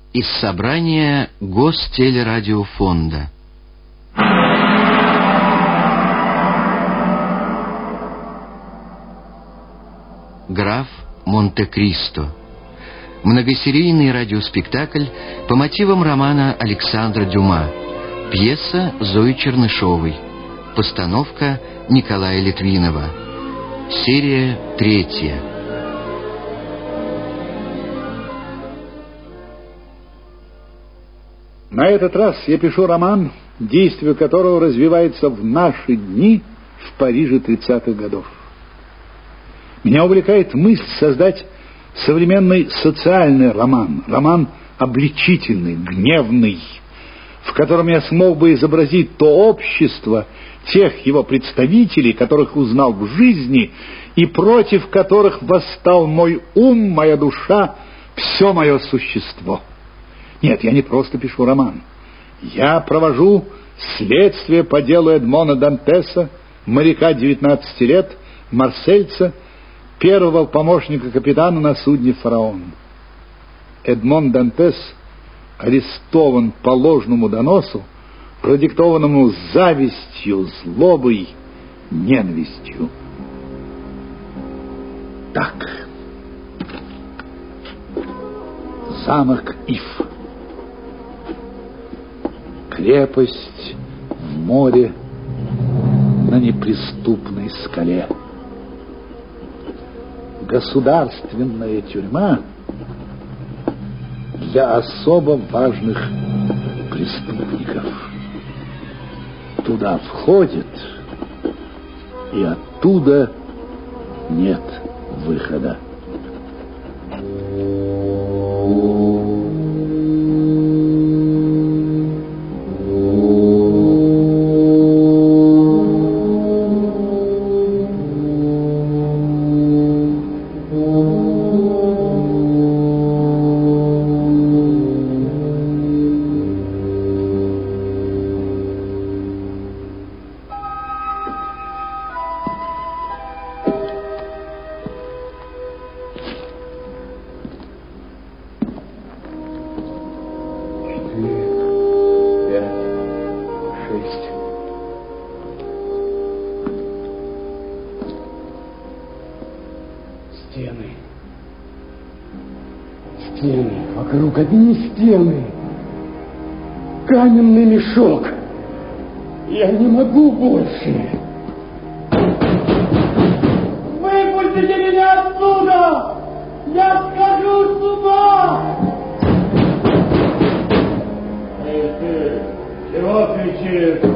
Из собрания Гостелерадиофонда. Граф Монте-Кристо. Многосерийный радиоспектакль по мотивам романа Александра Дюма. Пьеса Зои Чернышевой. Постановка Николая Литвинова. Серия 3. На этот раз я пишу роман, действие которого развивается в наши дни в Париже 30-х годов. Меня увлекает мысль создать современный социальный роман, роман обличительный, гневный, в котором я смог бы изобразить то общество, тех его представителей, которых узнал в жизни и против которых восстал мой ум, моя душа, все мое существо. Нет, я не просто пишу роман. Я провожу следствие по делу Эдмона Дантеса, моряка 19 лет, марсельца, первого помощника капитана на судне «Фараон». Эдмон Дантес арестован по ложному доносу, продиктованному завистью, злобой, ненавистью. Так. Замок Иф. Крепость в море на неприступной скале. Государственная тюрьма для особо важных преступников. Туда входит, и оттуда нет выхода. Стены, вокруг одни стены. Каменный мешок. Я не могу больше. Выпустите меня отсюда! Я схожу с ума! Эй, ты, чего кричишь?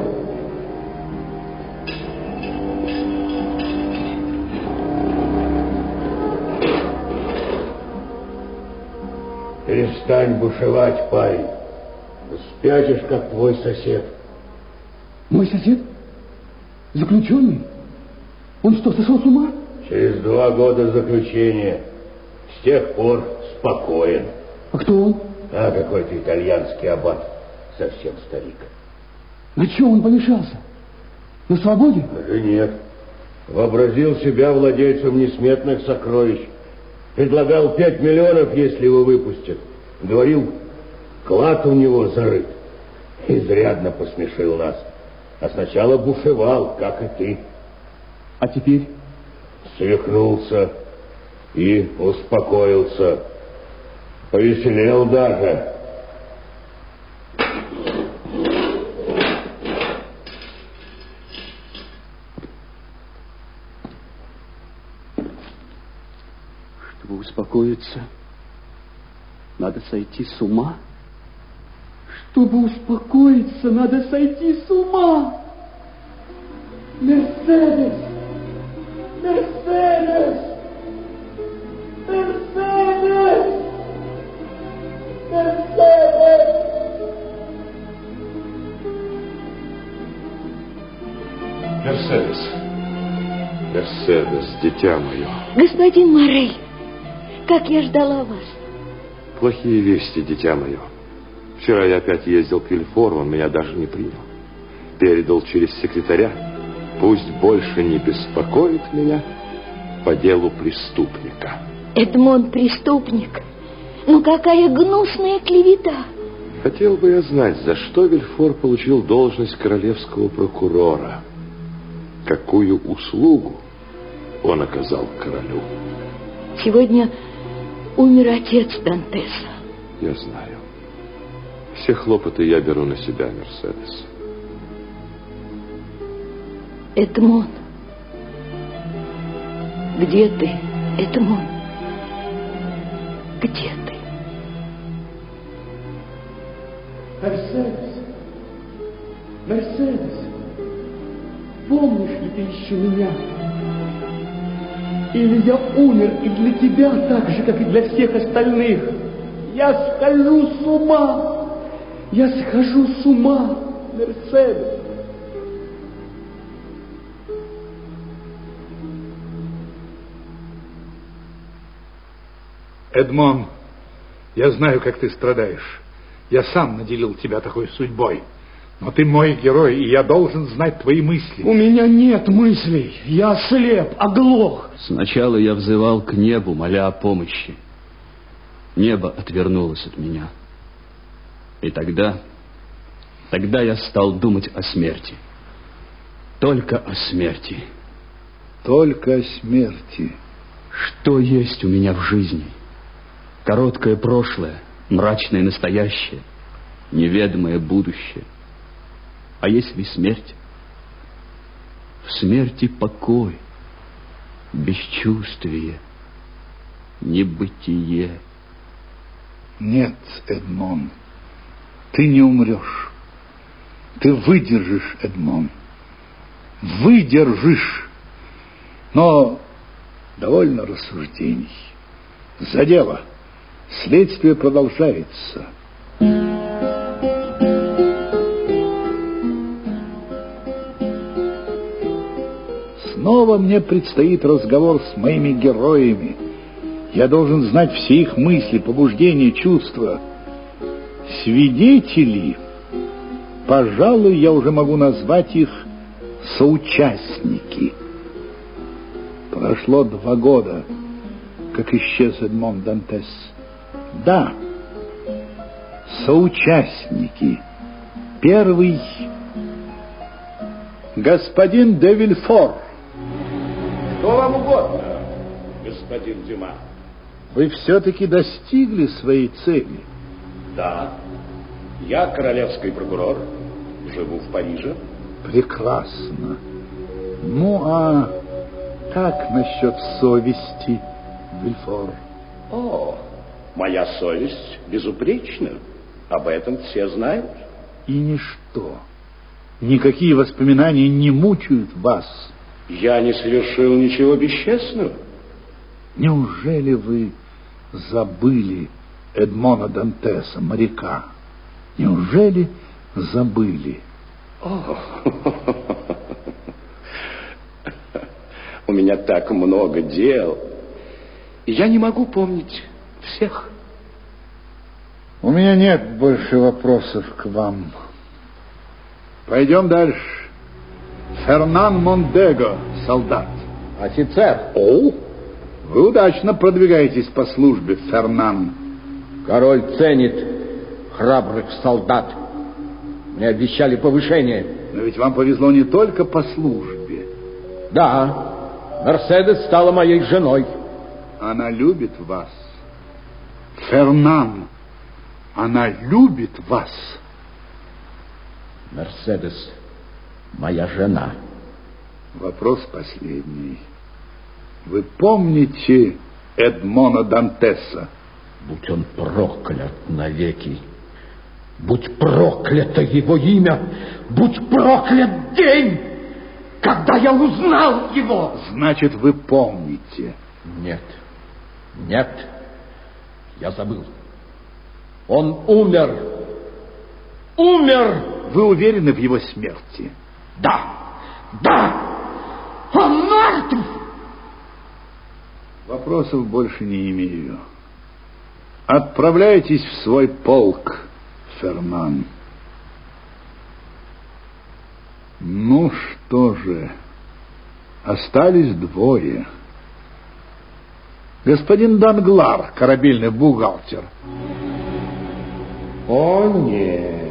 Перестань бушевать, парень. Спятишь, как твой сосед. Мой сосед? Заключенный? Он что, сошел с ума? Через 2 года заключения. С тех пор спокоен. А кто он? А какой-то итальянский аббат. Совсем старик. На чем он помешался? На свободе? Даже нет. Вообразил себя владельцем несметных сокровищ. Предлагал 5 миллионов, если его выпустят. Говорил, клад у него зарыт. Изрядно посмешил нас. А сначала бушевал, как и ты. А теперь? Свихнулся и успокоился. Повеселел даже. Чтобы успокоиться, надо сойти с ума. Чтобы успокоиться, надо сойти с ума. Мерседес! Мерседес! Мерседес! Мерседес! Мерседес. Мерседес, дитя мое. Господин Моррей, как я ждала вас. Плохие вести, дитя мое. Вчера я опять ездил к Вильфору, он меня даже не принял. Передал через секретаря. Пусть больше не беспокоит меня по делу преступника. Эдмон преступник. Ну какая гнусная клевета! Хотел бы я знать, за что Вильфор получил должность королевского прокурора. Какую услугу он оказал королю. Сегодня умер отец Дантеса. Я знаю. Все хлопоты я беру на себя, Мерседес. Эдмон. Где ты, Эдмон? Где ты? Мерседес, Мерседес, помнишь ли ты еще меня? Или я умер и для тебя так же, как и для всех остальных? Я схожу с ума! Я схожу с ума, Мерседес! Эдмон, я знаю, как ты страдаешь. Я сам наделил тебя такой судьбой. Но ты мой герой, и я должен знать твои мысли. У меня нет мыслей. Я слеп, оглох. Сначала я взывал к небу, моля о помощи. Небо отвернулось от меня. И тогда я стал думать о смерти. Только о смерти. Только о смерти. Что есть у меня в жизни? Короткое прошлое, мрачное настоящее, неведомое будущее. А есть ли смерть? В смерти покой, бесчувствие, небытие. Нет, Эдмон, ты не умрешь. Ты выдержишь, Эдмон. Выдержишь. Но довольно рассуждений. За дело. Следствие продолжается. Снова мне предстоит разговор с моими героями. Я должен знать все их мысли, побуждения, чувства. Свидетели, пожалуй, я уже могу назвать их соучастники. Прошло 2 года, как исчез Эдмон Дантес. Да, соучастники. Первый — господин де Вильфор. Что вам угодно, господин Дюма? Вы все-таки достигли своей цели. Да, я королевский прокурор, живу в Париже. Прекрасно. Ну, а как насчет совести, Вильфор? О, моя совесть безупречна. Об этом все знают. И ничто, никакие воспоминания не мучают вас. Я не совершил ничего бесчестного. Неужели вы забыли Эдмона Дантеса, моряка? Неужели забыли? О, у меня так много дел, и я не могу помнить всех. У меня нет больше вопросов к вам. Пойдем дальше. Фернан Мондего, солдат. Офицер. О, Вы удачно продвигаетесь по службе, Фернан. Король ценит храбрых солдат. Мне обещали повышение. Но ведь вам повезло не только по службе. Да, Мерседес стала моей женой. Она любит вас. Фернан, она любит вас. Мерседес, моя жена. Вопрос последний. Вы помните Эдмона Дантеса? Будь он проклят навеки. Будь проклято его имя. Будь проклят день, когда я узнал его. Значит, вы помните. Нет, нет, я забыл. Он умер. Умер! Вы уверены в его смерти? Да, да, он мертв! Вопросов больше не имею. Отправляйтесь в свой полк, Фернан. Ну что же, остались 2. Господин Данглар, корабельный бухгалтер. О, нет.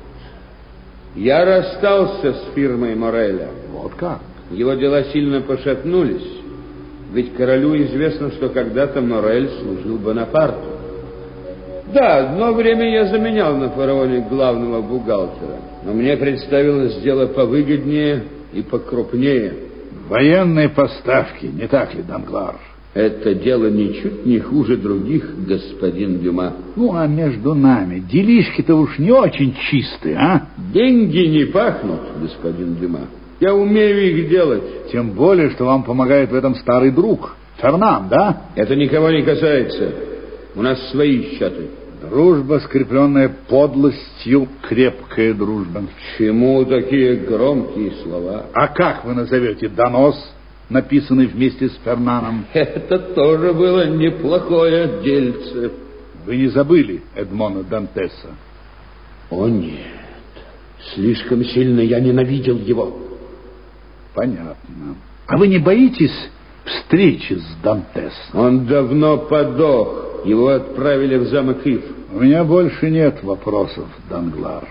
Я расстался с фирмой Мореля. Вот как? Его дела сильно пошатнулись. Ведь королю известно, что когда-то Морель служил Бонапарту. Да, одно время я заменял на фараоне главного бухгалтера. Но мне представилось дело повыгоднее и покрупнее. Военные поставки, не так ли, Данглар? Это дело ничуть не хуже других, господин Дюма. Ну, а между нами делишки-то уж не очень чистые, а? Деньги не пахнут, господин Дюма. Я умею их делать. Тем более, что вам помогает в этом старый друг, Фернан, да? Это никого не касается. У нас свои счеты. Дружба, скрепленная подлостью, крепкая дружба. Чему такие громкие слова? А как вы назовете донос, написанный вместе с Фернаном? Это тоже было неплохое дельце. Вы не забыли Эдмона Дантеса? О, нет. Слишком сильно я ненавидел его. Понятно. А вы не боитесь встречи с Дантесом? Он давно подох. Его отправили в замок Ив. У меня больше нет вопросов, Данглар.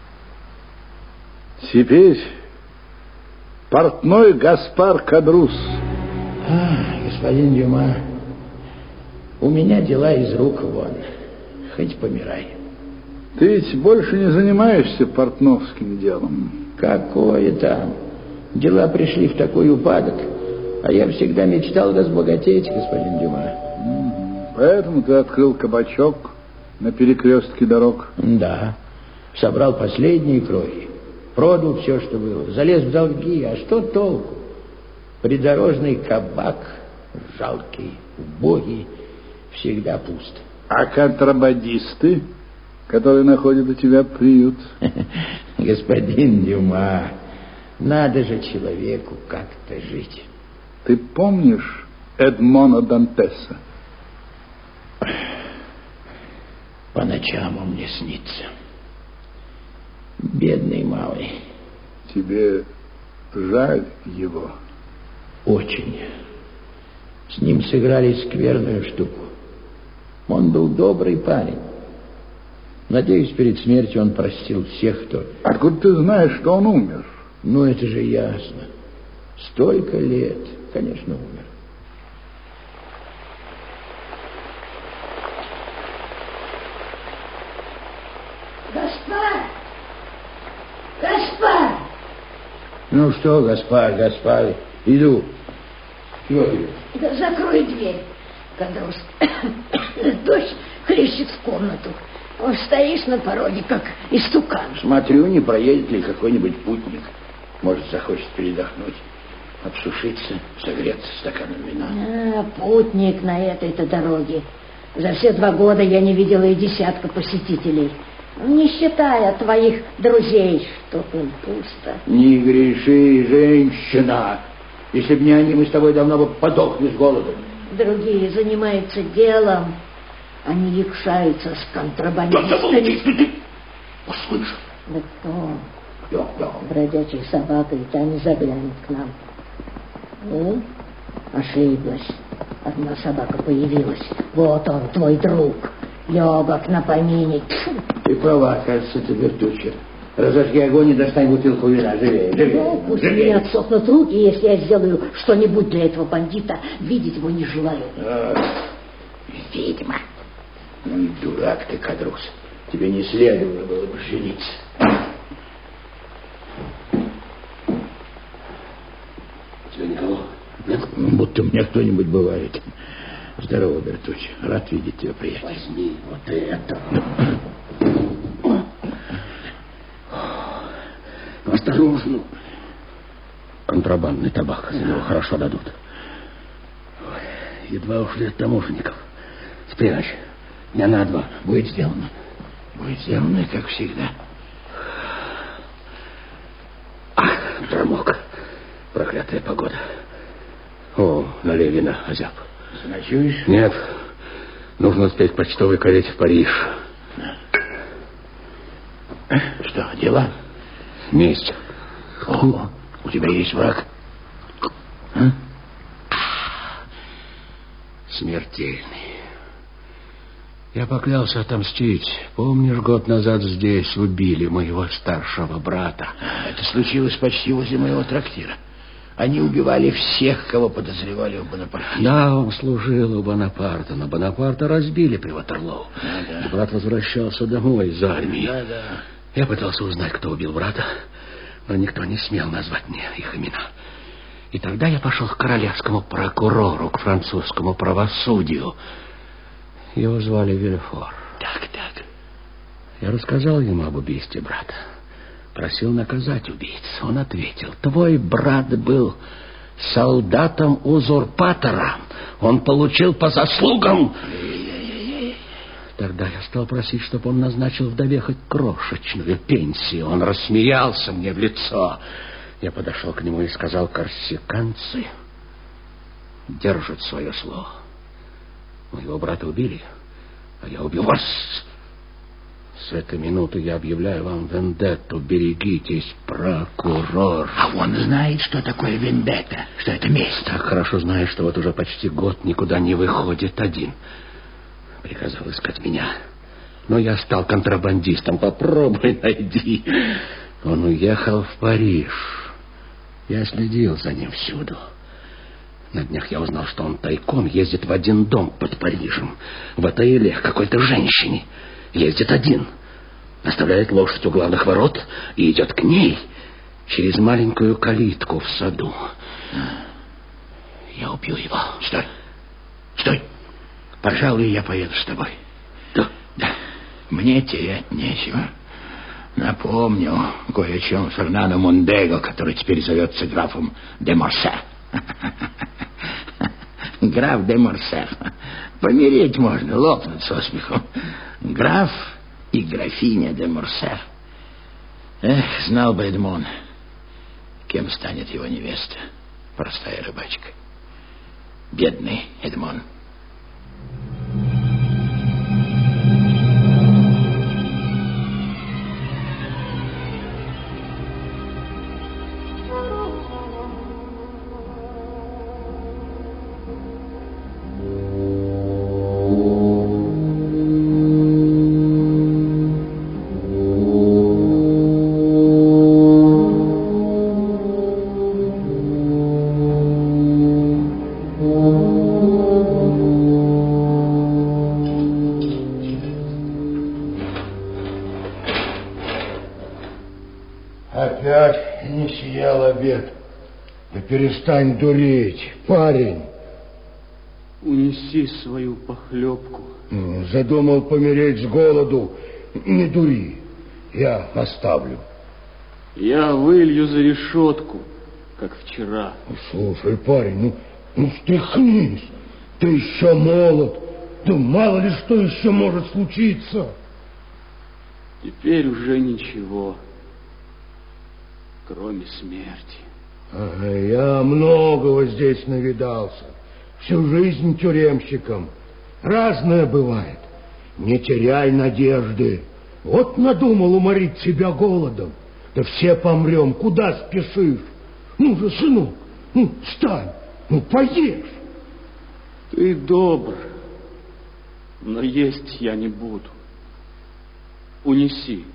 Теперь портной Гаспар Кадрус. Господин Дюма, у меня дела из рук вон. Хоть помирай. Ты ведь больше не занимаешься портновским делом. Какое там? Дела пришли в такой упадок, а я всегда мечтал разбогатеть, господин Дюма. Поэтому ты открыл кабачок на перекрестке дорог? Да. Собрал последние крохи. Продал все, что было. Залез в долги. А что толку? Придорожный кабак, жалкий, убогий, всегда пуст. А контрабандисты, которые находят у тебя приют? Господин Дюма, надо же человеку как-то жить. Ты помнишь Эдмона Дантеса? По ночам он мне снится. Бедный малый. Тебе жаль его? Очень. С ним сыграли скверную штуку. Он был добрый парень. Надеюсь, перед смертью он простил всех, кто... Откуда ты знаешь, что он умер? Ну, это же ясно. Столько лет, конечно, умер. Гаспар! Гаспар! Ну что, Гаспар, иду. Чего тебе? Да закрой дверь, Кадрус. Дождь хлещет в комнату. Стоишь на пороге, как истукан. Смотрю, не проедет ли какой-нибудь путник. Может, захочет передохнуть, обсушиться, согреться стаканом вина. Путник на этой-то дороге. За все 2 года я не видела и десятка посетителей. Не считая твоих друзей, что им пусто. Не греши, женщина. Если бы не они, мы с тобой давно бы подохли с голоду. Другие занимаются делом. Они якшаются с контрабандистами. Ты услышал? Да кто? Да. Бродячая собака, и та не заглянет к нам. Ну, ошиблась. Одна собака появилась. Вот он, твой друг. Легок на помине. Ты права, кажется, ты вертучая. Разожги огонь и достань бутылку вина. Живее. Ну, пусть мне отсохнут руки, если я сделаю что-нибудь для этого бандита. Видеть его не желаю. Ведьма. Ну и дурак ты, Кадрус. Тебе не следовало было бы жениться. Тебя никого нет? Будто у меня кто-нибудь бывает. Здорово, Бертуч. Рад видеть тебя, приятель. Возьми вот это. Осторожно. Контрабандный табак. Его хорошо дадут. Едва ушли от таможенников. Спрячь. Дня на 2. Будет сделано. Будет сделано, как всегда. Ах, промок. Проклятая погода. О, налей вина, озяб. Заночуешь? Нет. Нужно успеть к почтовой карете в Париж. Что, дела? Месть. О, у тебя есть враг? А? смертельный. Я поклялся отомстить. Помнишь, год назад здесь убили моего старшего брата? Это случилось почти возле моего трактира. Они убивали всех, кого подозревали в Бонапарте. Да, он служил у Бонапарта, но Бонапарта разбили при Ватерлоу. Да. И брат возвращался домой из армии. Да. Я пытался узнать, кто убил брата, но никто не смел назвать мне их имена. И тогда я пошел к королевскому прокурору, к французскому правосудию. Его звали Вильфор. Так. Я рассказал ему об убийстве брата. Просил наказать убийц. Он ответил: твой брат был солдатом-узурпатором. Он получил по заслугам. Тогда я стал просить, чтобы он назначил вдове хоть крошечную пенсию. Он рассмеялся мне в лицо. Я подошел к нему и сказал: корсиканцы держат свое слово. Моего брата убили, а я убил вас. С этой минуты я объявляю вам вендетту. Берегитесь, прокурор. А он знает, что такое вендетта? Что это месть? Так хорошо знает, что вот уже почти год никуда не выходит один. Приказал искать меня. Но я стал контрабандистом. Попробуй найди. Он уехал в Париж. Я следил за ним всюду. На днях я узнал, что он тайком ездит в один дом под Парижем. В отеле к какой-то женщине. Ездит один. Оставляет лошадь у главных ворот и идет к ней через маленькую калитку в саду. Я убью его. Стой. Пожалуй, я поеду с тобой. Да. Мне терять нечего. Напомню кое о чем Фернандо Мондего, который теперь зовется графом де Морсер. Граф де Морсер. Помереть можно, лопнуть со смеху. Граф и графиня де Морсер. Эх, знал бы Эдмон, кем станет его невеста. Простая рыбачка. Бедный Эдмон. Опять не съел обед. Да перестань дурить, парень. Унеси свою похлебку. Задумал помереть с голоду. Не дури, я оставлю. Я вылью за решетку, как вчера. Слушай, парень, ну стряхнись. Ты еще молод. Да мало ли что еще может случиться. Теперь уже ничего, кроме смерти. Я многого здесь навидался. Всю жизнь тюремщиком. Разное бывает. Не теряй надежды. Вот надумал уморить себя голодом. Да все помрем. Куда спешишь? Ну же, сынок, встань, поешь. Ты добр, но есть я не буду. Унеси.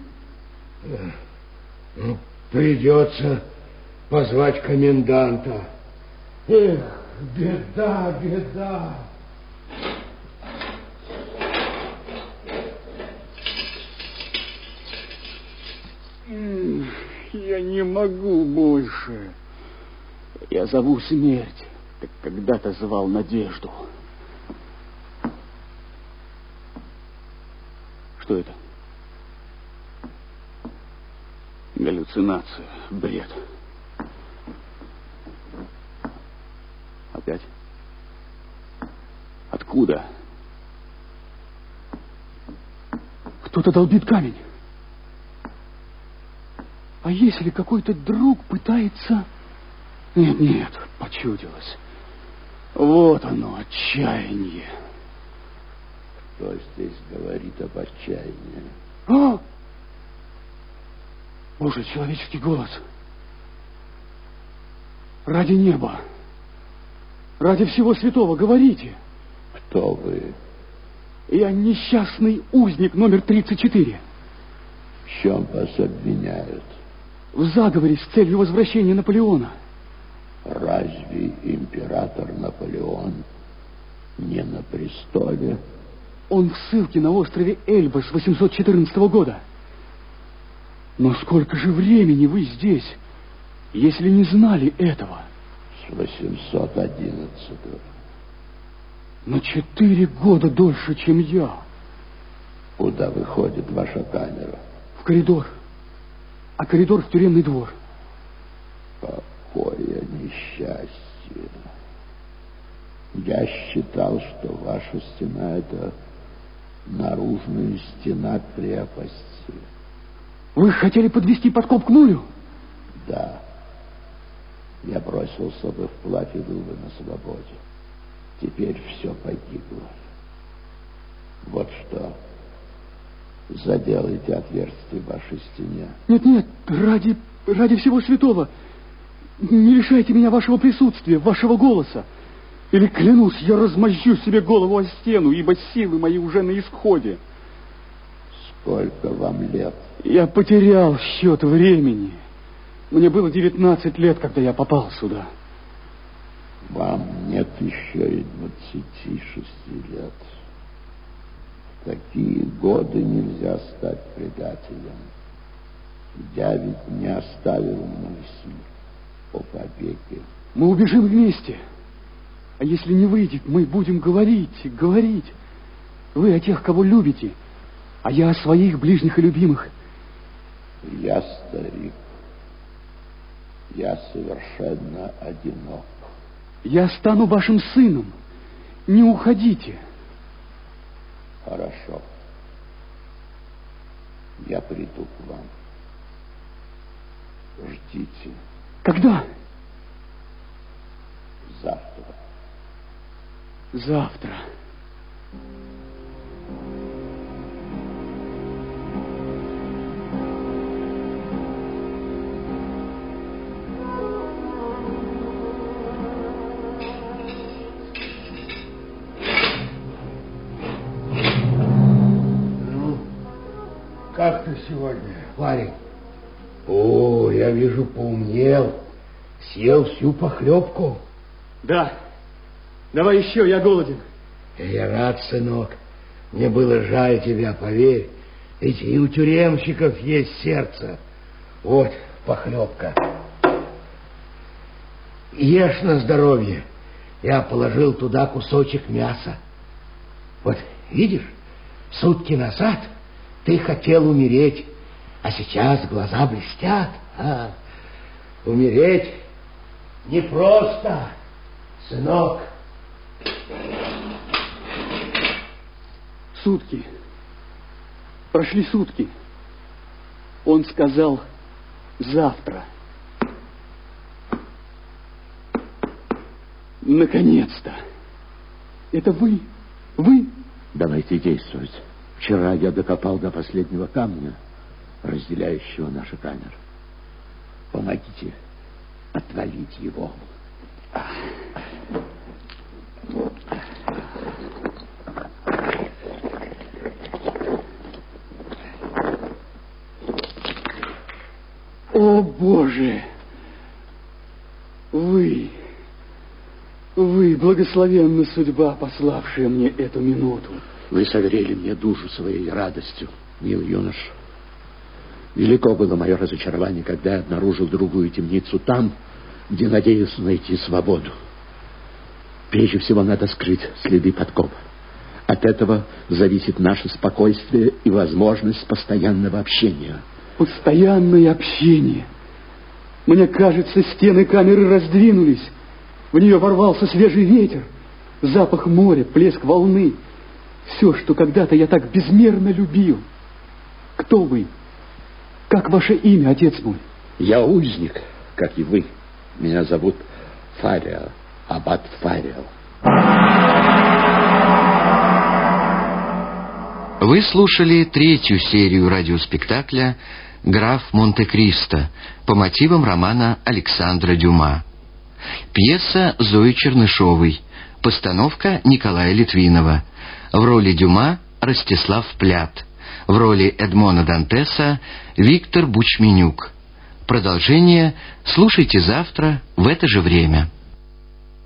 Придется позвать коменданта. Эх, беда. Я не могу больше. Я зову смерть, как когда-то звал надежду. Что это? Галлюцинация, бред. Опять? Откуда? Кто-то долбит камень. А если какой-то друг пытается... Нет, почудилось. Вот оно, отчаяние. Кто здесь говорит об отчаянии? Боже, человеческий голос. Ради неба, ради всего святого, говорите. Кто вы? Я несчастный узник номер 34. В чем вас обвиняют? В заговоре с целью возвращения Наполеона. Разве император Наполеон не на престоле? Он в ссылке на острове Эльба с 814 года. Но сколько же времени вы здесь, если не знали этого? С 811-го. На 4 года дольше, чем я. Куда выходит ваша камера? В коридор. А коридор в тюремный двор. Какое несчастье. Я считал, что ваша стена — это наружная стена крепости. Вы хотели подвести подкоп к нулю? Да. Я бросился бы вплавь и был бы на свободе. Теперь все погибло. Вот что. Заделайте отверстие в вашей стене. Нет, ради всего святого. Не лишайте меня вашего присутствия, вашего голоса. Или, клянусь, я размозжу себе голову о стену, ибо силы мои уже на исходе. Сколько вам лет? Я потерял счет времени. Мне было 19 лет, когда я попал сюда. Вам нет еще и 26 лет. В такие годы нельзя стать предателем. Я ведь не оставил мысль о побеге. Мы убежим вместе. А если не выйдет, мы будем говорить. Вы о тех, кого любите, а я о своих ближних и любимых. Я старик. Я совершенно одинок. Я стану вашим сыном. Не уходите. Хорошо. Я приду к вам. Ждите. Когда? Завтра. Завтра. Как ты сегодня, парень? О, я вижу, поумнел. Съел всю похлебку. Да. Давай еще, я голоден. Я рад, сынок. Мне было жаль тебя, поверь. Ведь и у тюремщиков есть сердце. Вот похлебка. Ешь на здоровье. Я положил туда кусочек мяса. Вот, видишь, сутки назад ты хотел умереть, а сейчас глаза блестят. Умереть непросто, сынок. Сутки. Прошли сутки. Он сказал завтра. Наконец-то. Это вы? Вы? Давайте действовать. Вчера я докопал до последнего камня, разделяющего наши камеры. Помогите отвалить его. О, Боже! Вы, благословенна судьба, пославшая мне эту минуту. Вы согрели мне душу своей радостью, милый юнош. Велико было мое разочарование, когда я обнаружил другую темницу там, где надеялся найти свободу. Прежде всего надо скрыть следы подкопа. От этого зависит наше спокойствие и возможность постоянного общения. Постоянное общение. Мне кажется, стены камеры раздвинулись. В нее ворвался свежий ветер, запах моря, плеск волны. Все, что когда-то я так безмерно любил. Кто вы? Как ваше имя, отец мой? Я узник, как и вы. Меня зовут Фариал, аббат Фариал. Вы слушали третью серию радиоспектакля «Граф Монте-Кристо» по мотивам романа Александра Дюма. Пьеса Зои Чернышевой. Постановка Николая Литвинова. В роли Дюма Ростислав Плят. В роли Эдмона Дантеса Виктор Бучменюк. Продолжение слушайте завтра в это же время.